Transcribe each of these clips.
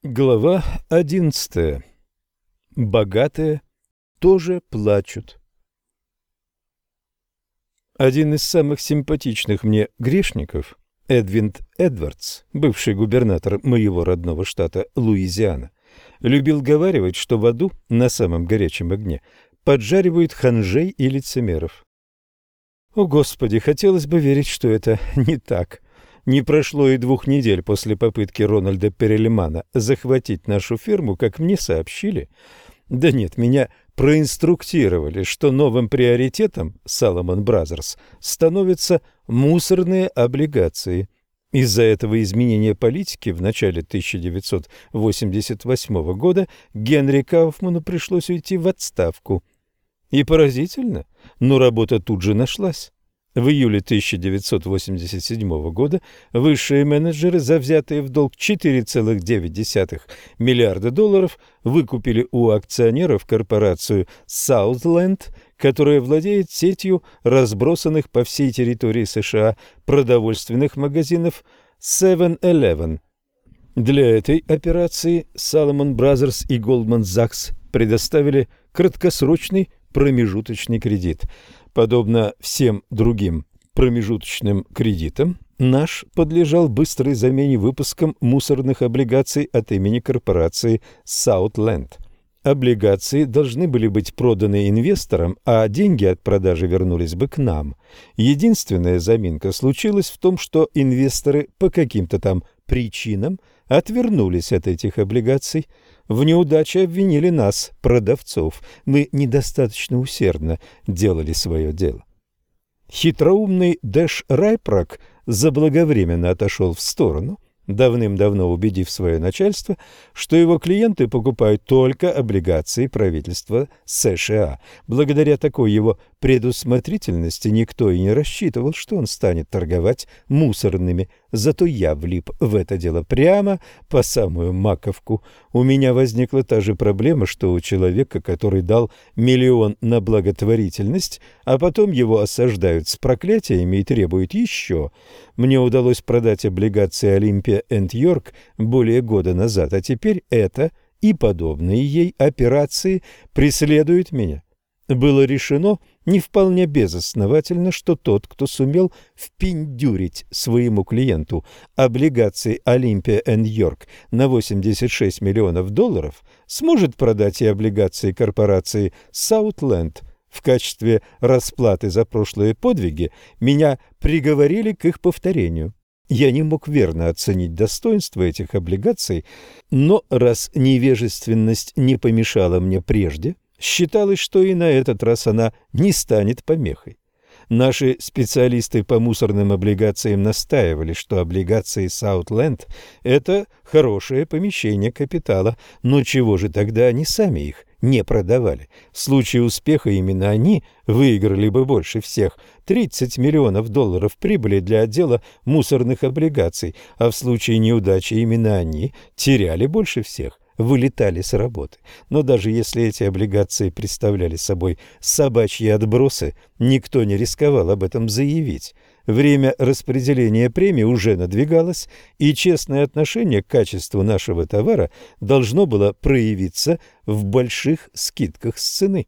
Глава 11. Богатые тоже плачут. Один из самых симпатичных мне грешников, Эдвин Эдвардс, бывший губернатор моего родного штата Луизиана, любил говаривать, что в аду на самом горячем огне поджаривают ханжей и лицемеров. О, Господи, хотелось бы верить, что это не так. Не прошло и 2 недель после попытки Рональда Перельмана захватить нашу ферму, как мне сообщили. Да нет, меня проинструктировали, что новым приоритетом Salomon Brothers становятся мусорные облигации. Из-за этого изменения политики в начале 1988 года Генри Кауфману пришлось уйти в отставку. И поразительно, но работа тут же нашлась. В июле 1987 года высшие менеджеры, завзятые в долг $4,9 миллиарда, выкупили у акционеров корпорацию Southland, которая владеет сетью разбросанных по всей территории США продовольственных магазинов 7-Eleven. Для этой операции Salomon Brothers и Goldman Sachs предоставили краткосрочный промежуточный кредит. Подобно всем другим промежуточным кредитам, наш подлежал быстрой замене выпуском мусорных облигаций от имени корпорации Southland. Облигации должны были быть проданы инвесторам, а деньги от продажи вернулись бы к нам. Единственная заминка случилась в том, что инвесторы по каким-то там причинам отвернулись от этих облигаций. В неудаче обвинили нас, продавцов. Мы недостаточно усердно делали свое дело. Хитроумный Дэш Райпрак заблаговременно отошел в сторону, давным-давно убедив свое начальство, что его клиенты покупают только облигации правительства США. Благодаря такой его предусмотрительности никто и не рассчитывал, что он станет торговать мусорными. Зато я влип в это дело прямо по самую маковку. У меня возникла та же проблема, что у человека, который дал $1 миллион на благотворительность, а потом его осаждают с проклятиями и требуют еще. Мне удалось продать облигации Olympia & York более года назад, а теперь это и подобные ей операции преследуют меня. Было решено не вполне безосновательно, что тот, кто сумел впендюрить своему клиенту облигации Olympia & York на $86 миллионов, сможет продать и облигации корпорации Southland. В качестве расплаты за прошлые подвиги меня приговорили к их повторению. Я не мог верно оценить достоинство этих облигаций, но раз невежественность не помешала мне прежде, считалось, что и на этот раз она не станет помехой. Наши специалисты по мусорным облигациям настаивали, что облигации Southland – это хорошее помещение капитала, но чего же тогда они сами их не продавали? В случае успеха именно они выиграли бы больше всех – $30 миллионов прибыли для отдела мусорных облигаций, а в случае неудачи именно они теряли больше всех. Вылетали с работы. Но даже если эти облигации представляли собой собачьи отбросы, никто не рисковал об этом заявить. Время распределения премий уже надвигалось, и честное отношение к качеству нашего товара должно было проявиться в больших скидках с цены.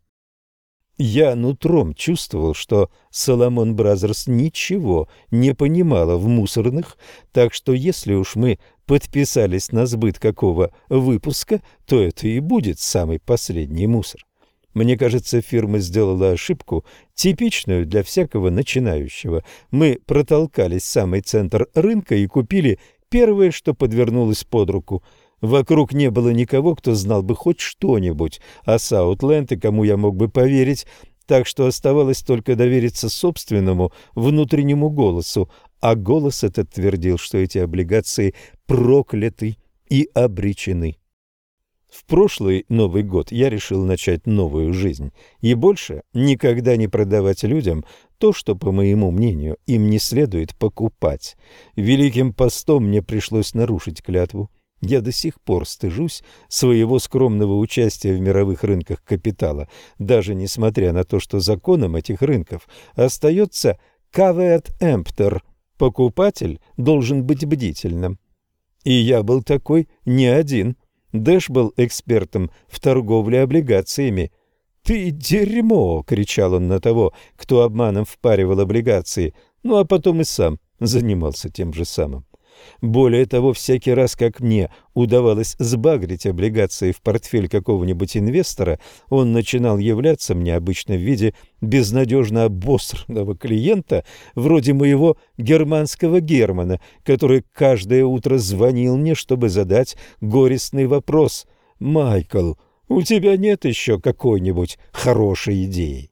Я нутром чувствовал, что Salomon Brothers ничего не понимала в мусорных, так что если уж мы подписались на сбыт какого выпуска, то это и будет самый последний мусор. Мне кажется, фирма сделала ошибку, типичную для всякого начинающего. Мы протолкались в самый центр рынка и купили первое, что подвернулось под руку. Вокруг не было никого, кто знал бы хоть что-нибудь о Southland и кому я мог бы поверить, так что оставалось только довериться собственному внутреннему голосу, а голос этот твердил, что эти облигации прокляты и обречены. В прошлый Новый год я решил начать новую жизнь и больше никогда не продавать людям то, что, по моему мнению, им не следует покупать. Великим постом мне пришлось нарушить клятву. Я до сих пор стыжусь своего скромного участия в мировых рынках капитала, даже несмотря на то, что законом этих рынков остается caveat emptor – покупатель должен быть бдительным. И я был такой не один. Дэш был экспертом в торговле облигациями. «Ты дерьмо!» — кричал он на того, кто обманом впаривал облигации, ну а потом и сам занимался тем же самым. Более того, всякий раз, как мне удавалось сбагрить облигации в портфель какого-нибудь инвестора, он начинал являться мне обычно в виде безнадежно обосранного клиента, вроде моего германского Германа, который каждое утро звонил мне, чтобы задать горестный вопрос: «Майкл, у тебя нет еще какой-нибудь хорошей идеи?»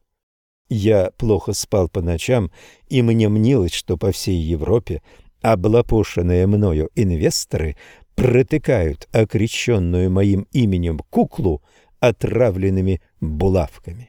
Я плохо спал по ночам, и мне мнилось, что по всей Европе облапошенные мною инвесторы протыкают окрещенную моим именем куклу отравленными булавками.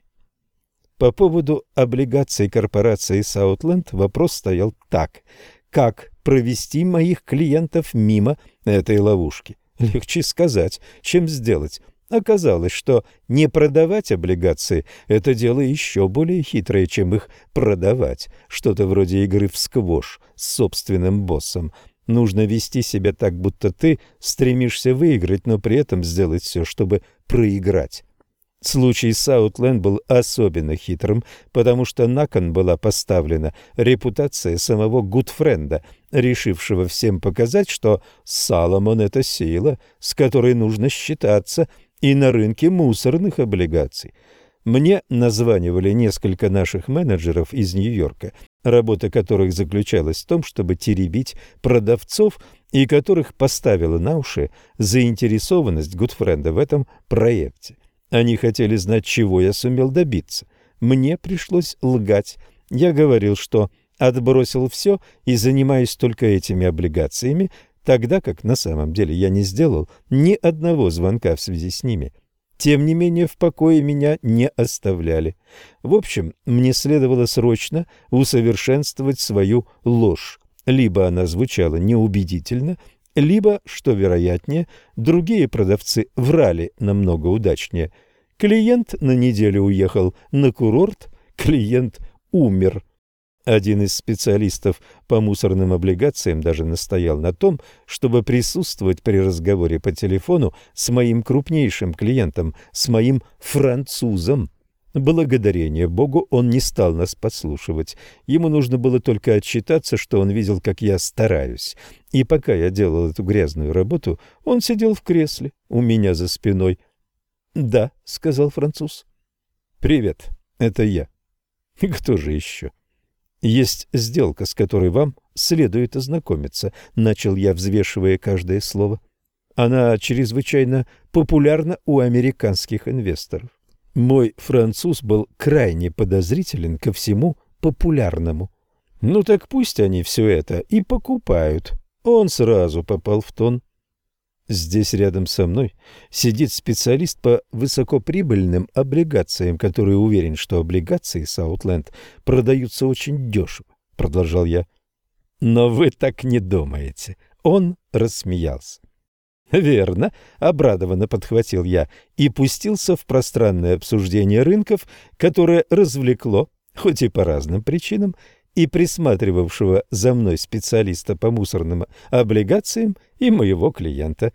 По поводу облигаций корпорации Саутленд вопрос стоял так: как провести моих клиентов мимо этой ловушки? Легче сказать, чем сделать. Оказалось, что не продавать облигации – это дело еще более хитрое, чем их продавать. Что-то вроде игры в сквош с собственным боссом. Нужно вести себя так, будто ты стремишься выиграть, но при этом сделать все, чтобы проиграть. Случай Саутленд был особенно хитрым, потому что на кон была поставлена репутация самого Гудфренда, решившего всем показать, что Соломон – это сила, с которой нужно считаться, и на рынке мусорных облигаций. Мне названивали несколько наших менеджеров из Нью-Йорка, работа которых заключалась в том, чтобы теребить продавцов, и которых поставила на уши заинтересованность Гудфренда в этом проекте. Они хотели знать, чего я сумел добиться. Мне пришлось лгать. Я говорил, что отбросил все и занимаюсь только этими облигациями, тогда как на самом деле я не сделал ни одного звонка в связи с ними. Тем не менее, в покое меня не оставляли. В общем, мне следовало срочно усовершенствовать свою ложь. Либо она звучала неубедительно, либо, что вероятнее, другие продавцы врали намного удачнее. Клиент на неделю уехал на курорт, клиент умер. Один из специалистов по мусорным облигациям даже настоял на том, чтобы присутствовать при разговоре по телефону с моим крупнейшим клиентом, с моим французом. Благодарение Богу, он не стал нас подслушивать. Ему нужно было только отчитаться, что он видел, как я стараюсь. И пока я делал эту грязную работу, он сидел в кресле у меня за спиной. «Да», — сказал француз. «Привет, это я». «Кто же еще?» «Есть сделка, с которой вам следует ознакомиться», — начал я, взвешивая каждое слово. «Она чрезвычайно популярна у американских инвесторов. Мой француз был крайне подозрителен ко всему популярному. Ну так пусть они все это и покупают». Он сразу попал в тон. Здесь рядом со мной сидит специалист по высокоприбыльным облигациям, который уверен, что облигации Саутленд продаются очень дешево, продолжал я. Но вы так не думаете. Он рассмеялся. Верно, обрадованно подхватил я и пустился в пространное обсуждение рынков, которое развлекло, хоть и по разным причинам, и присматривавшего за мной специалиста по мусорным облигациям и моего клиента.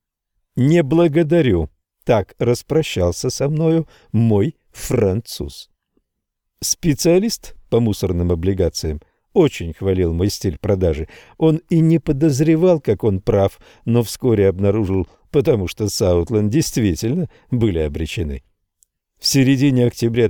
«Не благодарю», — так распрощался со мною мой француз. Специалист по мусорным облигациям очень хвалил мой стиль продажи. Он и не подозревал, как он прав, но вскоре обнаружил, потому что Саутленд действительно были обречены. В середине октября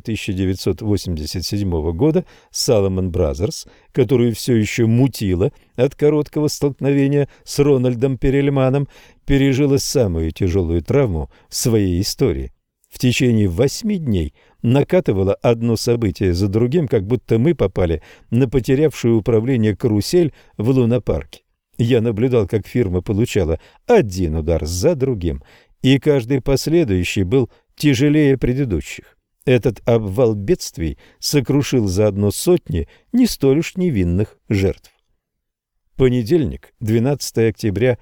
1987 года Salomon Brothers, которую все еще мутило от короткого столкновения с Рональдом Перельманом, пережила самую тяжелую травму в своей истории. В течение 8 дней накатывало одно событие за другим, как будто мы попали на потерявшую управление карусель в лунопарке. Я наблюдал, как фирма получала один удар за другим, и каждый последующий был тяжелее предыдущих. Этот обвал бедствий сокрушил заодно сотни не столь уж невинных жертв. Понедельник, 12 октября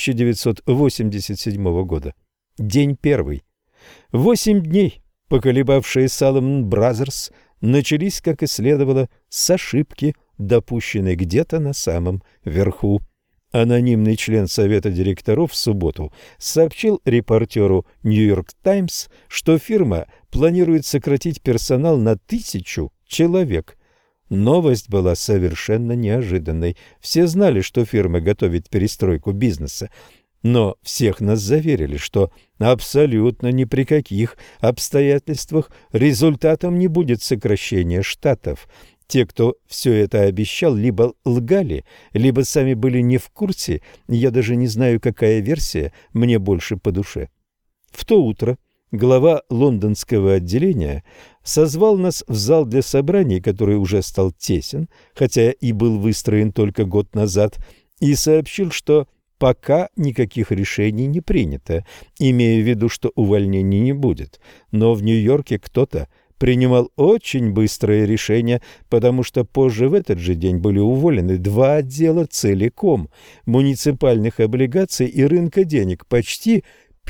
1987 года. День первый. 8 дней, поколебавшие Salomon Brothers, начались, как и следовало, с ошибки, допущенной где-то на самом верху. Анонимный член совета директоров в субботу сообщил репортеру «Нью-Йорк Таймс», что фирма планирует сократить персонал на 1000 человек. Новость была совершенно неожиданной. Все знали, что фирма готовит перестройку бизнеса, но всех нас заверили, что абсолютно ни при каких обстоятельствах результатом не будет сокращения штатов. Те, кто все это обещал, либо лгали, либо сами были не в курсе, я даже не знаю, какая версия мне больше по душе. В то утро глава лондонского отделения созвал нас в зал для собраний, который уже стал тесен, хотя и был выстроен только год назад, и сообщил, что пока никаких решений не принято, имея в виду, что увольнений не будет. Но в Нью-Йорке кто-то принимал очень быстрое решение, потому что позже в этот же день были уволены 2 отдела целиком – муниципальных облигаций и рынка денег, почти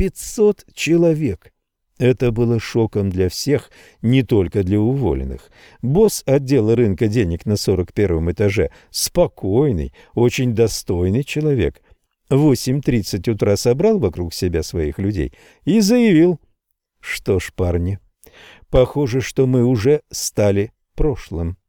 500 человек. Это было шоком для всех, не только для уволенных. Босс отдела рынка денег на 41-м этаже – спокойный, очень достойный человек. В 8:30 утра собрал вокруг себя своих людей и заявил: «Что ж, парни, похоже, что мы уже стали прошлым».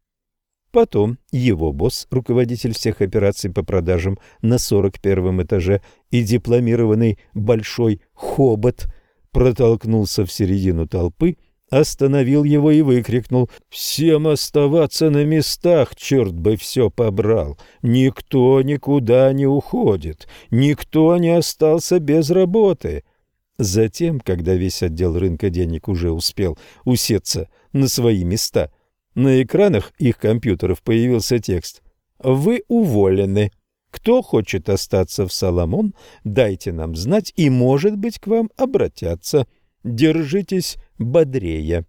Потом его босс, руководитель всех операций по продажам на 41-м этаже и дипломированный большой хобот, протолкнулся в середину толпы, остановил его и выкрикнул: «Всем оставаться на местах, черт бы все побрал! Никто никуда не уходит, никто не остался без работы!» Затем, когда весь отдел рынка денег уже успел усесться на свои места, на экранах их компьютеров появился текст: «Вы уволены. Кто хочет остаться в Соломон, дайте нам знать, и, может быть, к вам обратятся. Держитесь бодрее».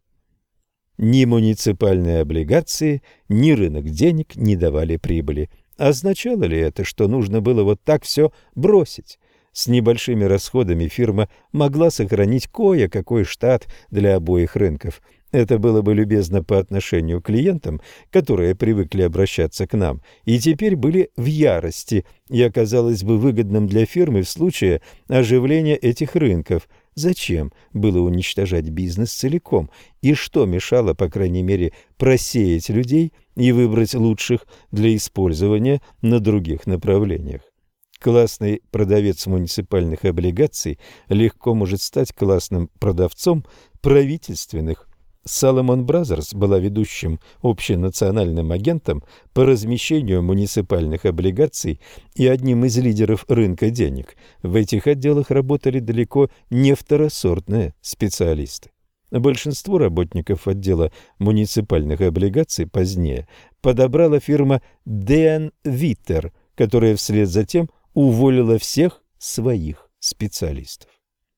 Ни муниципальные облигации, ни рынок денег не давали прибыли. Означало ли это, что нужно было вот так все бросить? С небольшими расходами фирма могла сохранить кое-какой штат для обоих рынков. Это было бы любезно по отношению к клиентам, которые привыкли обращаться к нам, и теперь были в ярости, и оказалось бы выгодным для фирмы в случае оживления этих рынков. Зачем было уничтожать бизнес целиком? И что мешало, по крайней мере, просеять людей и выбрать лучших для использования на других направлениях? Классный продавец муниципальных облигаций легко может стать классным продавцом правительственных. Salomon Brothers была ведущим общенациональным агентом по размещению муниципальных облигаций и одним из лидеров рынка денег. В этих отделах работали далеко не второсортные специалисты. Большинство работников отдела муниципальных облигаций позднее подобрала фирма Dean Witter, которая вслед за тем уволила всех своих специалистов.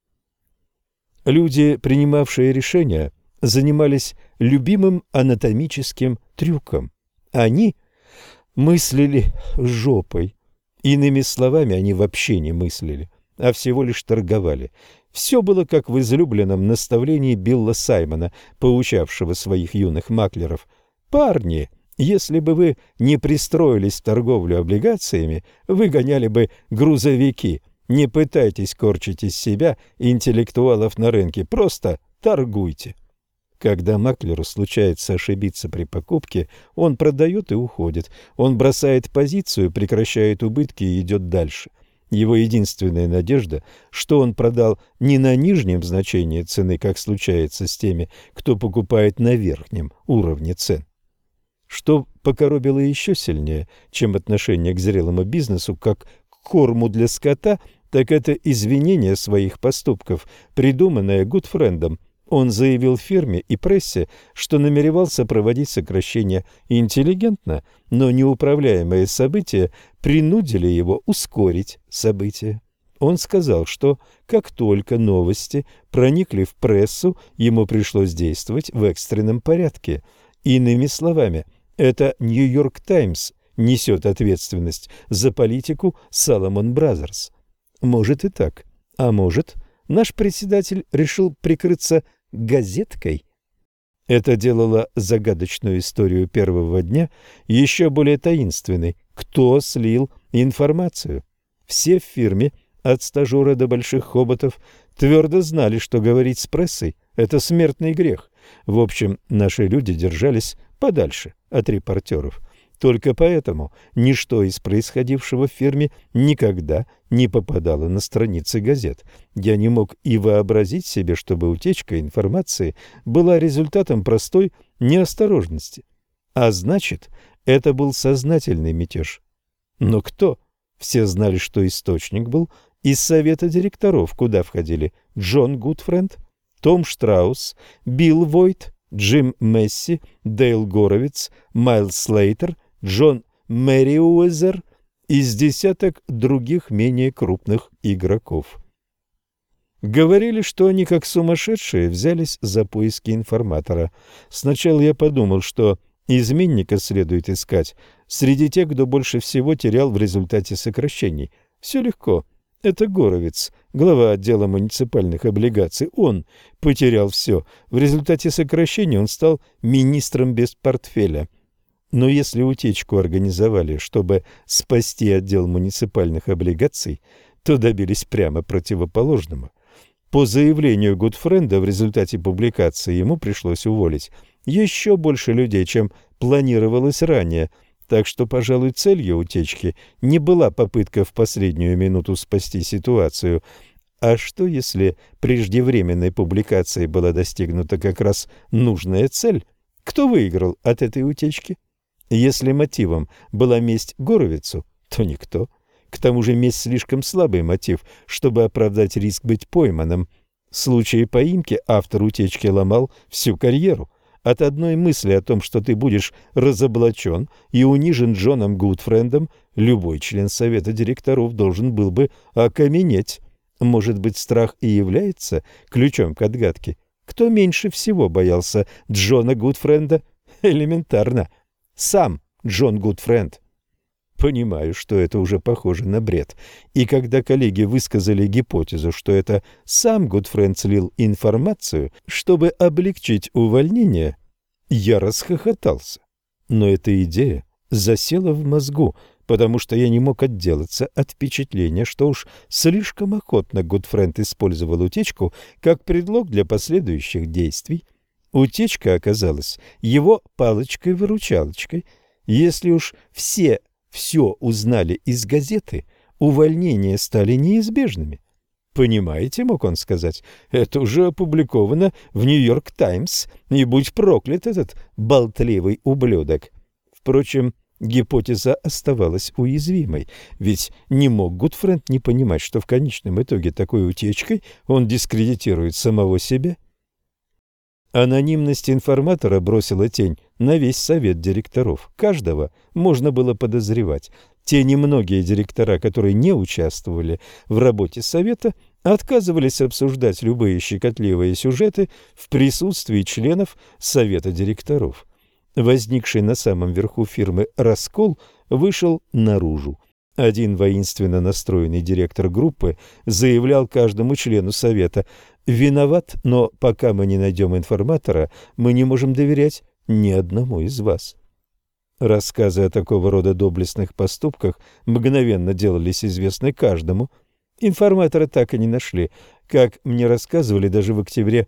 Люди, принимавшие решения, занимались любимым анатомическим трюком. Они мыслили жопой. Иными словами, они вообще не мыслили, а всего лишь торговали. Все было как в излюбленном наставлении Билла Саймона, поучавшего своих юных маклеров: «Парни, если бы вы не пристроились в торговлю облигациями, вы гоняли бы грузовики. Не пытайтесь корчить из себя интеллектуалов на рынке, просто торгуйте». Когда маклеру случается ошибиться при покупке, он продает и уходит. Он бросает позицию, прекращает убытки и идет дальше. Его единственная надежда, что он продал не на нижнем значении цены, как случается с теми, кто покупает на верхнем уровне цен. Что покоробило еще сильнее, чем отношение к зрелому бизнесу как к корму для скота, так это извинение своих поступков, придуманное Гудфрендом. Он заявил фирме и прессе, что намеревался проводить сокращения интеллигентно, но неуправляемые события принудили его ускорить события. Он сказал, что как только новости проникли в прессу, ему пришлось действовать в экстренном порядке. Иными словами, это «Нью-Йорк Таймс» несет ответственность за политику Salomon Brothers. Может и так, а может, наш председатель решил прикрыться газеткой. Это делало загадочную историю первого дня еще более таинственной. Кто слил информацию? Все в фирме, от стажера до больших хоботов, твердо знали, что говорить с прессой – это смертный грех. В общем, наши люди держались подальше от репортеров. Только поэтому ничто из происходившего в фирме никогда не попадало на страницы газет. Я не мог и вообразить себе, чтобы утечка информации была результатом простой неосторожности. А значит, это был сознательный мятеж. Но кто? Все знали, что источник был из совета директоров, куда входили Джон Гудфренд, Том Штраус, Билл Войт, Джим Месси, Дейл Горовиц, Майлз Слейтер, Джон Мэриуэзер и с десяток других менее крупных игроков. Говорили, что они как сумасшедшие взялись за поиски информатора. Сначала я подумал, что изменника следует искать среди тех, кто больше всего терял в результате сокращений. Все легко. Это Горовиц, глава отдела муниципальных облигаций. Он потерял все. В результате сокращений он стал министром без портфеля. Но если утечку организовали, чтобы спасти отдел муниципальных облигаций, то добились прямо противоположного. По заявлению Гудфренда в результате публикации ему пришлось уволить еще больше людей, чем планировалось ранее, так что, пожалуй, целью утечки не была попытка в последнюю минуту спасти ситуацию. А что, если преждевременной публикацией была достигнута как раз нужная цель? Кто выиграл от этой утечки? Если мотивом была месть Горовицу, то никто. К тому же месть слишком слабый мотив, чтобы оправдать риск быть пойманным. В случае поимки автор утечки ломал всю карьеру. От одной мысли о том, что ты будешь разоблачен и унижен Джоном Гудфрендом, любой член совета директоров должен был бы окаменеть. Может быть, страх и является ключом к отгадке? Кто меньше всего боялся Джона Гудфренда? Элементарно. Сам Джон Гудфренд. Понимаю, что это уже похоже на бред. И когда коллеги высказали гипотезу, что это сам Гудфренд слил информацию, чтобы облегчить увольнение, я расхохотался. Но эта идея засела в мозгу, потому что я не мог отделаться от впечатления, что уж слишком охотно Гудфренд использовал утечку как предлог для последующих действий. Утечка оказалась его палочкой-выручалочкой. Если уж все узнали из газеты, увольнения стали неизбежными. «Понимаете, — мог он сказать, — это уже опубликовано в Нью-Йорк Таймс, и будь проклят этот болтливый ублюдок». Впрочем, гипотеза оставалась уязвимой, ведь не мог Гудфренд не понимать, что в конечном итоге такой утечкой он дискредитирует самого себя. Анонимность информатора бросила тень на весь совет директоров. Каждого можно было подозревать. Те немногие директора, которые не участвовали в работе совета, отказывались обсуждать любые щекотливые сюжеты в присутствии членов совета директоров. Возникший на самом верху фирмы раскол вышел наружу. Один воинственно настроенный директор группы заявлял каждому члену совета: «Виноват, но пока мы не найдем информатора, мы не можем доверять ни одному из вас». Рассказы о такого рода доблестных поступках мгновенно делались известны каждому. Информатора так и не нашли. Как мне рассказывали, даже в октябре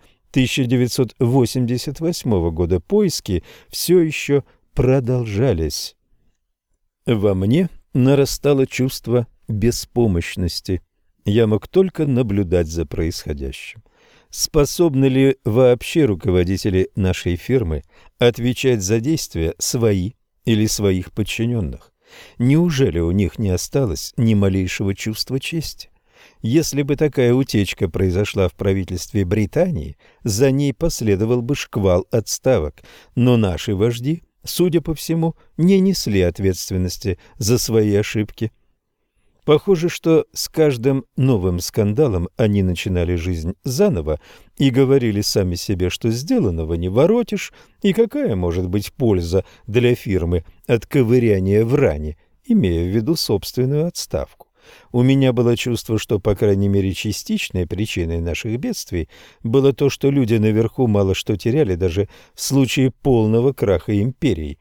1988 года поиски все еще продолжались. Во мне нарастало чувство беспомощности. Я мог только наблюдать за происходящим. Способны ли вообще руководители нашей фирмы отвечать за действия свои или своих подчиненных? Неужели у них не осталось ни малейшего чувства чести? Если бы такая утечка произошла в правительстве Британии, за ней последовал бы шквал отставок, но наши вожди, судя по всему, не несли ответственности за свои ошибки. Похоже, что с каждым новым скандалом они начинали жизнь заново и говорили сами себе, что сделанного не воротишь, и какая может быть польза для фирмы от ковыряния в ране, имея в виду собственную отставку. У меня было чувство, что, по крайней мере, частичной причиной наших бедствий было то, что люди наверху мало что теряли даже в случае полного краха империи.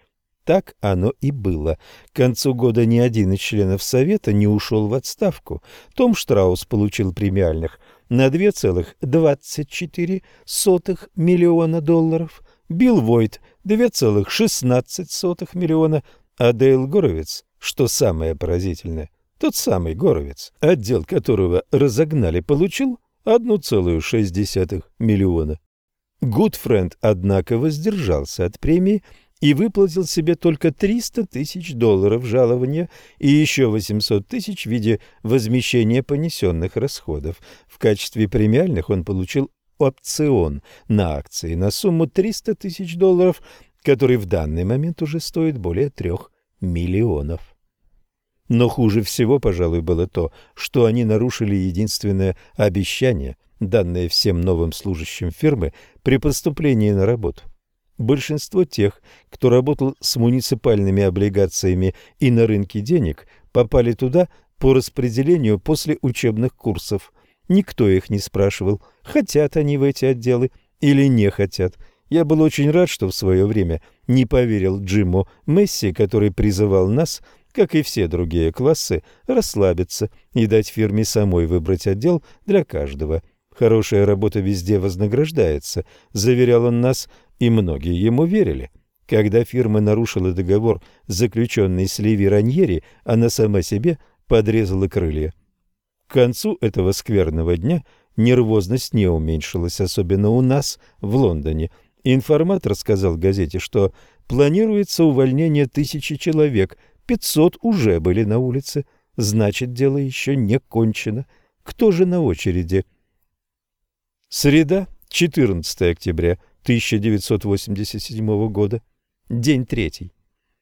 Так оно и было. К концу года ни один из членов Совета не ушел в отставку. Том Штраус получил премиальных на 2,24 миллиона долларов, Билл Войт – 2,16 миллиона, а Дейл Горовиц, что самое поразительное, тот самый Горовиц, отдел которого разогнали, получил 1,6 миллиона. Гудфренд, однако, воздержался от премии и выплатил себе только $300 тысяч жалования и еще 800 тысяч в виде возмещения понесенных расходов. В качестве премиальных он получил опцион на акции на сумму $300 тысяч, который в данный момент уже стоит более 3 миллионов. Но хуже всего, пожалуй, было то, что они нарушили единственное обещание, данное всем новым служащим фирмы при поступлении на работу. Большинство тех, кто работал с муниципальными облигациями и на рынке денег, попали туда по распределению после учебных курсов. Никто их не спрашивал, хотят они в эти отделы или не хотят. Я был очень рад, что в свое время не поверил Джиму Месси, который призывал нас, как и все другие классы, расслабиться и дать фирме самой выбрать отдел для каждого. Хорошая работа везде вознаграждается, заверял он нас, и многие ему верили. Когда фирма нарушила договор, заключенный с Ливи Раньери, она сама себе подрезала крылья. К концу этого скверного дня нервозность не уменьшилась, особенно у нас в Лондоне. Информатор сказал газете, что планируется увольнение 1000 человек, 500 уже были на улице, значит, дело еще не кончено. Кто же на очереди? Среда, 14 октября 1987 года, день 3.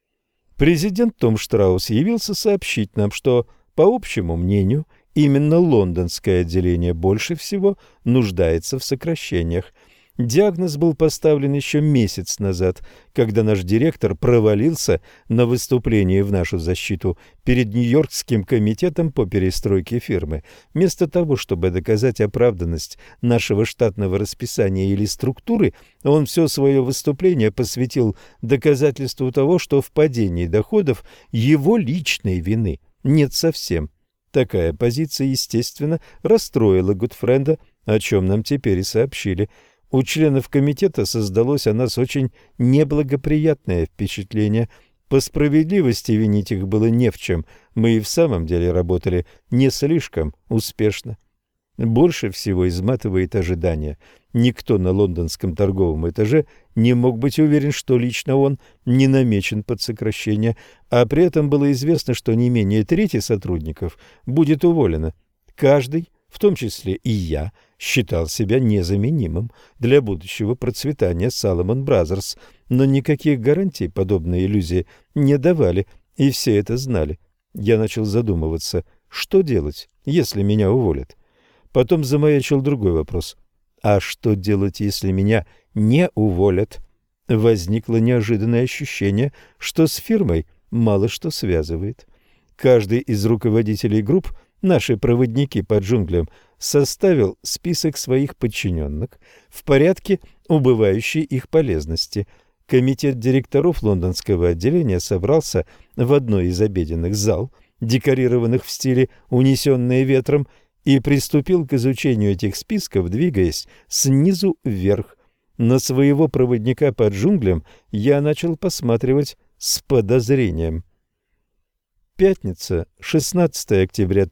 Президент Том Штраус явился сообщить нам, что, по общему мнению, именно лондонское отделение больше всего нуждается в сокращениях. Диагноз был поставлен еще месяц назад, когда наш директор провалился на выступлении в нашу защиту перед Нью-Йоркским комитетом по перестройке фирмы. Вместо того, чтобы доказать оправданность нашего штатного расписания или структуры, он все свое выступление посвятил доказательству того, что в падении доходов его личной вины нет совсем. Такая позиция, естественно, расстроила Гудфренда, о чем нам теперь и сообщили. У членов комитета создалось о нас очень неблагоприятное впечатление. По справедливости винить их было не в чем. Мы и в самом деле работали не слишком успешно. Больше всего изматывает ожидание. Никто на лондонском торговом этаже не мог быть уверен, что лично он не намечен под сокращение, а при этом было известно, что не менее трети сотрудников будет уволено. Каждый, в том числе и я, считал себя незаменимым для будущего процветания Salomon Brothers, но никаких гарантий подобные иллюзии не давали, и все это знали. Я начал задумываться, что делать, если меня уволят. Потом замаячил другой вопрос. А что делать, если меня не уволят? Возникло неожиданное ощущение, что с фирмой мало что связывает. Каждый из руководителей групп, наши проводники по джунглям, составил список своих подчиненных в порядке убывающей их полезности. Комитет директоров лондонского отделения собрался в одной из обеденных зал, декорированных в стиле «Унесенные ветром», и приступил к изучению этих списков, двигаясь снизу вверх. На своего проводника по джунглям я начал посматривать с подозрением. Пятница, 16 октября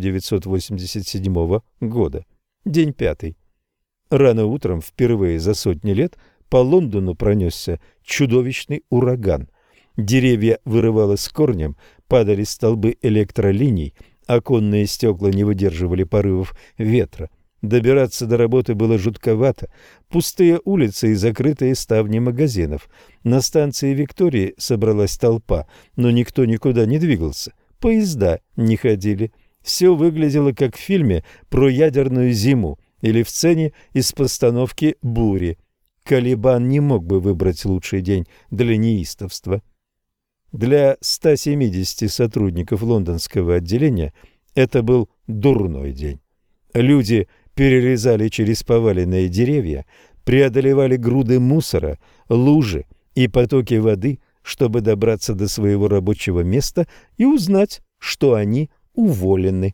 1987 года, день 5. Рано утром, впервые за сотни лет, по Лондону пронесся чудовищный ураган. Деревья вырывало с корнем, падали столбы электролиний, оконные стекла не выдерживали порывов ветра. Добираться до работы было жутковато. Пустые улицы и закрытые ставни магазинов. На станции Виктории собралась толпа, но никто никуда не двигался. Поезда не ходили. Все выглядело как в фильме про ядерную зиму или в сцене из постановки «Бури». Калибан не мог бы выбрать лучший день для неистовства. Для 170 сотрудников лондонского отделения это был дурной день. Люди перелезали через поваленные деревья, преодолевали груды мусора, лужи и потоки воды, чтобы добраться до своего рабочего места и узнать, что они уволены.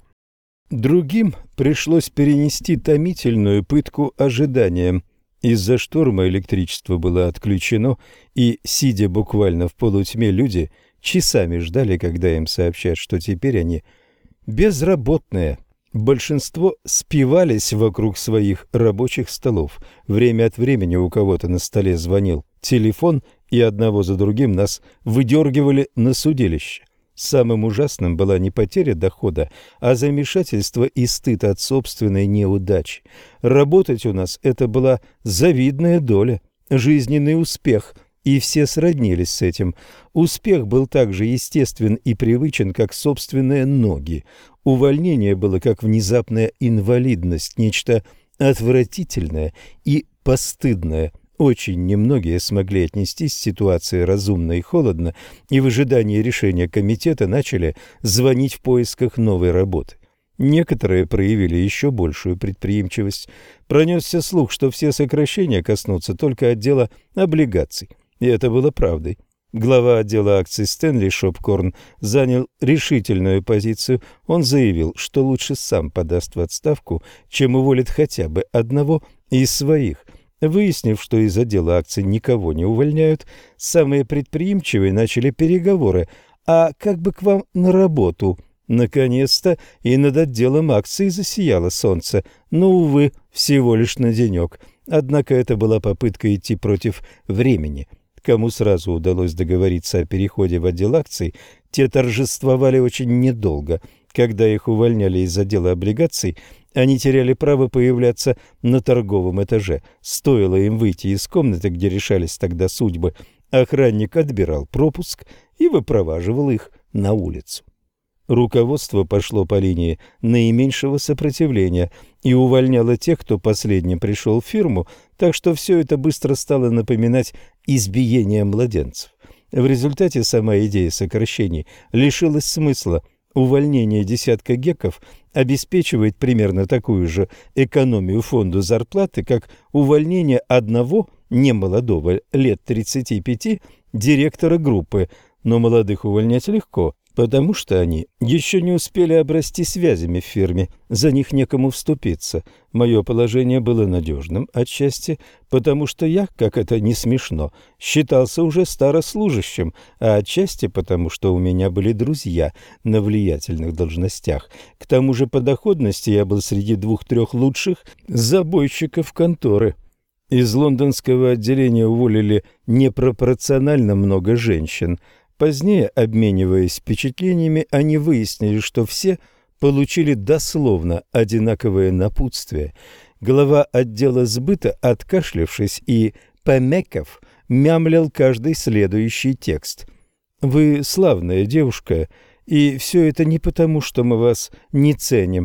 Другим пришлось перенести томительную пытку ожиданием. Из-за шторма электричество было отключено, и, сидя буквально в полутьме, люди часами ждали, когда им сообщат, что теперь они безработные. Большинство спивались вокруг своих рабочих столов. Время от времени у кого-то на столе звонил телефон, и одного за другим нас выдергивали на судилище. Самым ужасным была не потеря дохода, а замешательство и стыд от собственной неудачи. Работать у нас – это была завидная доля, жизненный успех, и все сроднились с этим. Успех был так же естествен и привычен, как собственные ноги. Увольнение было как внезапная инвалидность, нечто отвратительное и постыдное. Очень немногие смогли отнестись к ситуации разумно и холодно, и в ожидании решения комитета начали звонить в поисках новой работы. Некоторые проявили еще большую предприимчивость. Пронесся слух, что все сокращения коснутся только отдела облигаций, и это было правдой. Глава отдела акций Стэнли Шопкорн занял решительную позицию. Он заявил, что лучше сам подаст в отставку, чем уволит хотя бы одного из своих. Выяснив, что из отдела акций никого не увольняют, самые предприимчивые начали переговоры. «А как бы к вам на работу?» Наконец-то и над отделом акций засияло солнце, но, увы, всего лишь на денек. Однако это была попытка идти против времени. Кому сразу удалось договориться о переходе в отдел акций, те торжествовали очень недолго. Когда их увольняли из отдела облигаций, они теряли право появляться на торговом этаже. Стоило им выйти из комнаты, где решались тогда судьбы, охранник отбирал пропуск и выпроваживал их на улицу. Руководство пошло по линии наименьшего сопротивления и увольняло тех, кто последним пришел в фирму, так что все это быстро стало напоминать избиение младенцев. В результате сама идея сокращений лишилась смысла. Увольнение десятка гекков обеспечивает примерно такую же экономию фонду зарплаты, как увольнение одного немолодого, лет 35, директора группы. Но молодых увольнять легко, потому что они еще не успели обрасти связями в фирме, за них некому вступиться. Мое положение было надежным отчасти, потому что я, как это не смешно, считался уже старослужащим, а отчасти потому, что у меня были друзья на влиятельных должностях. К тому же по доходности я был среди 2-3 лучших забойщиков конторы. Из лондонского отделения уволили непропорционально много женщин. Позднее, обмениваясь впечатлениями, они выяснили, что все получили дословно одинаковое напутствие. Глава отдела сбыта, откашлявшись и помякав, мямлил каждый следующий текст. «Вы славная девушка, и все это не потому, что мы вас не ценим».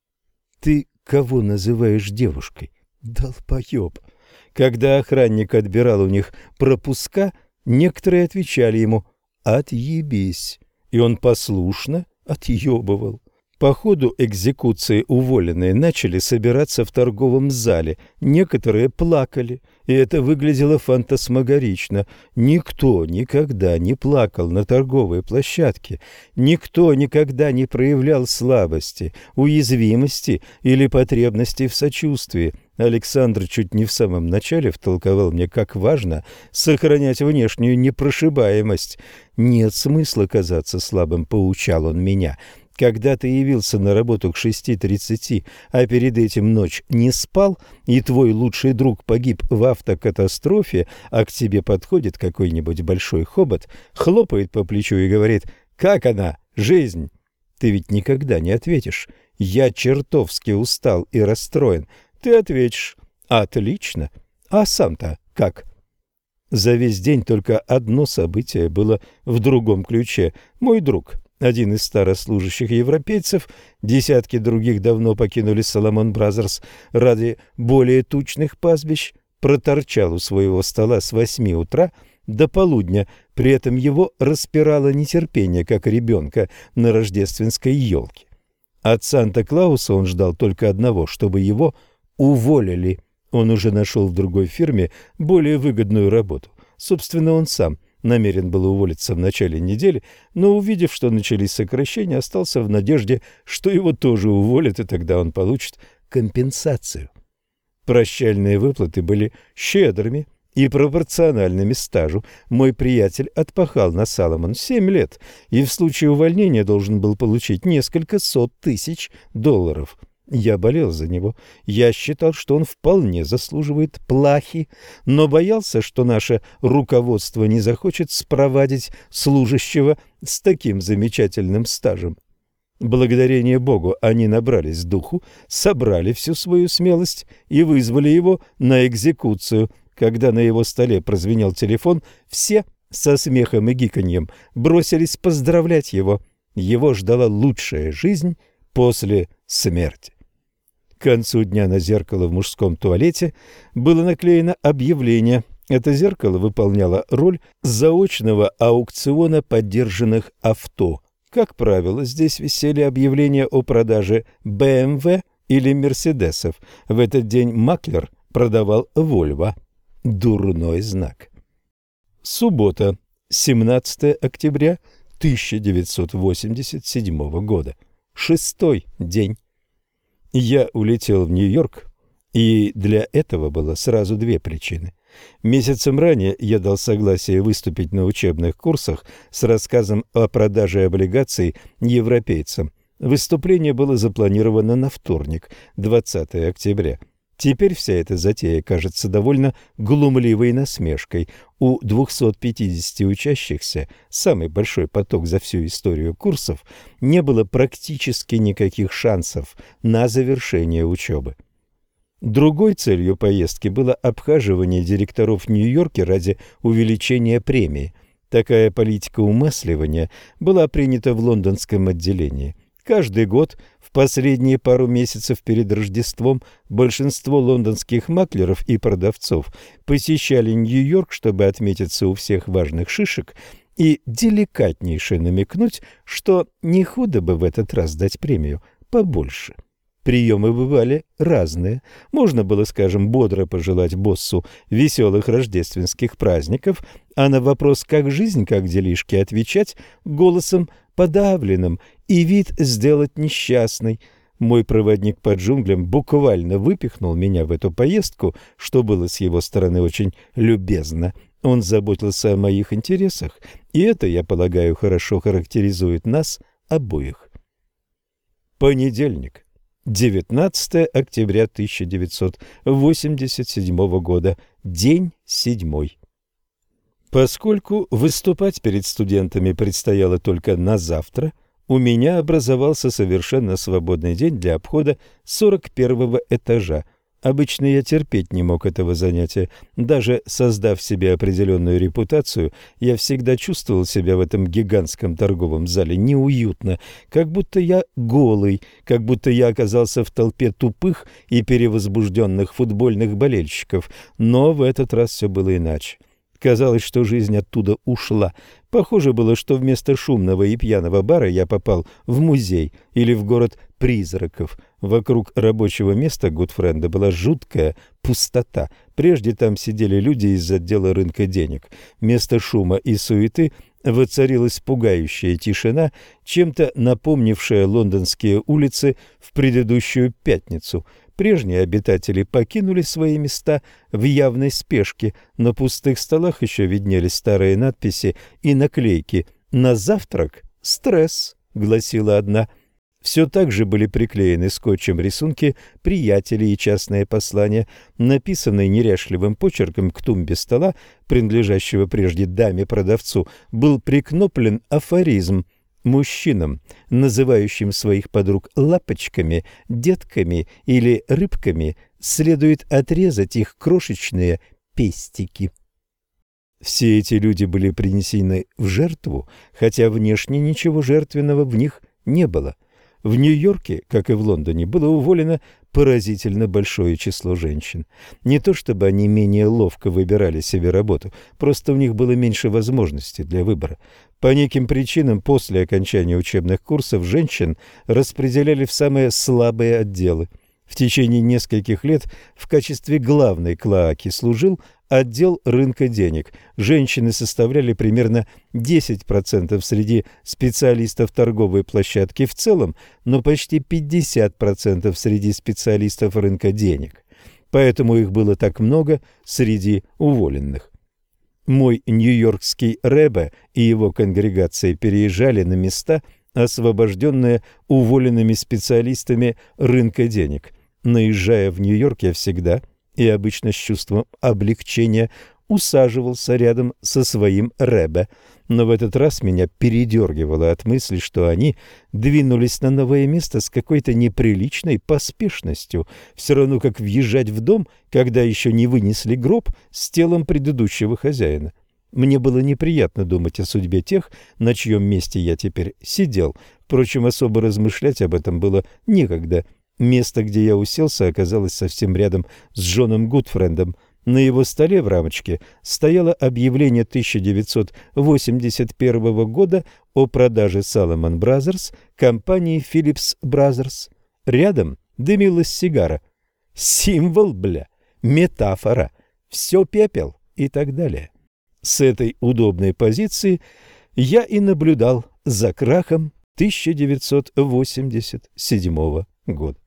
«Ты кого называешь девушкой? Долбоеб!» Когда охранник отбирал у них пропуска, некоторые отвечали ему «отъебись», и он послушно отъебывал. По ходу экзекуции уволенные начали собираться в торговом зале. Некоторые плакали, и это выглядело фантасмагорично. Никто никогда не плакал на торговой площадке. Никто никогда не проявлял слабости, уязвимости или потребности в сочувствии. Александр чуть не в самом начале втолковал мне, как важно сохранять внешнюю непрошибаемость. «Нет смысла казаться слабым», — поучал он меня. «Когда ты явился на работу к 6:30, а перед этим ночь не спал, и твой лучший друг погиб в автокатастрофе, а к тебе подходит какой-нибудь большой хобот, хлопает по плечу и говорит: «Как она, жизнь?» Ты ведь никогда не ответишь: «Я чертовски устал и расстроен». Ты ответишь: «Отлично». А сам-то как? За весь день только одно событие было в другом ключе. Мой друг, один из старослужащих европейцев, десятки других давно покинули Соломон Бразерс ради более тучных пастбищ, проторчал у своего стола с 8 утра до полудня, при этом его распирало нетерпение, как ребенка на рождественской елке. От Санта-Клауса он ждал только одного, чтобы его уволили. Он уже нашел в другой фирме более выгодную работу. Собственно, он сам намерен был уволиться в начале недели, но, увидев, что начались сокращения, остался в надежде, что его тоже уволят, и тогда он получит компенсацию. Прощальные выплаты были щедрыми и пропорциональными стажу. Мой приятель отпахал на Саломон 7 лет и в случае увольнения должен был получить несколько сот тысяч долларов. Я болел за него. Я считал, что он вполне заслуживает плахи, но боялся, что наше руководство не захочет спровадить служащего с таким замечательным стажем. Благодарение Богу они набрались духу, собрали всю свою смелость и вызвали его на экзекуцию. Когда на его столе прозвенел телефон, все со смехом и гиканьем бросились поздравлять его. Его ждала лучшая жизнь после смерти. К концу дня на зеркало в мужском туалете было наклеено объявление. Это зеркало выполняло роль заочного аукциона подержанных авто. Как правило, здесь висели объявления о продаже BMW или Мерседесов. В этот день маклер продавал Volvo. Дурной знак. Суббота, 17 октября 1987 года. 6-й день. Я улетел в Нью-Йорк, и для этого было сразу 2 причины. Месяцем ранее я дал согласие выступить на учебных курсах с рассказом о продаже облигаций европейцам. Выступление было запланировано на вторник, 20 октября. Теперь вся эта затея кажется довольно глумливой насмешкой. У 250 учащихся, самый большой поток за всю историю курсов, не было практически никаких шансов на завершение учебы. Другой целью поездки было обхаживание директоров в Нью-Йорке ради увеличения премии. Такая политика умасливания была принята в лондонском отделении. Каждый год в последние пару месяцев перед Рождеством большинство лондонских маклеров и продавцов посещали Нью-Йорк, чтобы отметиться у всех важных шишек и деликатнейше намекнуть, что не худо бы в этот раз дать премию побольше. Приемы бывали разные. Можно было, скажем, бодро пожелать боссу веселых рождественских праздников, а на вопрос «как жизнь, как делишки» отвечать голосом подавленным и вид сделать несчастный. Мой проводник по джунглям буквально выпихнул меня в эту поездку, что было с его стороны очень любезно. Он заботился о моих интересах, и это, я полагаю, хорошо характеризует нас обоих. Понедельник. 19 октября 1987 года. День 7. Поскольку выступать перед студентами предстояло только на завтра, у меня образовался совершенно свободный день для обхода 41-го этажа. Обычно я терпеть не мог этого занятия. Даже создав себе определенную репутацию, я всегда чувствовал себя в этом гигантском торговом зале неуютно, как будто я голый, как будто я оказался в толпе тупых и перевозбужденных футбольных болельщиков. Но в этот раз все было иначе. Казалось, что жизнь оттуда ушла. Похоже было, что вместо шумного и пьяного бара я попал в музей или в город призраков. Вокруг рабочего места Гудфренда была жуткая пустота. Прежде там сидели люди из отдела рынка денег. Вместо шума и суеты воцарилась пугающая тишина, чем-то напомнившая лондонские улицы в предыдущую пятницу. Прежние обитатели покинули свои места в явной спешке. На пустых столах еще виднелись старые надписи и наклейки. «На завтрак стресс», — гласила одна. Все так же были приклеены скотчем рисунки приятелей и частные послания. Написанный неряшливым почерком к тумбе стола, принадлежащего прежде даме-продавцу, был прикноплен афоризм: мужчинам, называющим своих подруг лапочками, детками или рыбками, следует отрезать их крошечные пестики. Все эти люди были принесены в жертву, хотя внешне ничего жертвенного в них не было. В Нью-Йорке, как и в Лондоне, было уволено поразительно большое число женщин. Не то чтобы они менее ловко выбирали себе работу, просто у них было меньше возможностей для выбора. По неким причинам после окончания учебных курсов женщин распределяли в самые слабые отделы. В течение нескольких лет в качестве главной клоаки служил отдел рынка денег. Женщины составляли примерно 10% среди специалистов торговой площадки в целом, но почти 50% среди специалистов рынка денег. Поэтому их было так много среди уволенных. Мой нью-йоркский ребе и его конгрегация переезжали на места, освобожденные уволенными специалистами рынка денег. Наезжая в Нью-Йорк, я всегда и обычно с чувством облегчения усаживался рядом со своим ребе, но в этот раз меня передергивало от мысли, что они двинулись на новое место с какой-то неприличной поспешностью, все равно как въезжать в дом, когда еще не вынесли гроб с телом предыдущего хозяина. Мне было неприятно думать о судьбе тех, на чьем месте я теперь сидел. Впрочем, особо размышлять об этом было некогда. Место, где я уселся, оказалось совсем рядом с Джоном Гудфрендом. На его столе в рамочке стояло объявление 1981 года о продаже Salomon Brothers компании Phillips Brothers. Рядом дымилась сигара. Символ, бля, метафора, все пепел и так далее. С этой удобной позиции я и наблюдал за крахом 1987 года.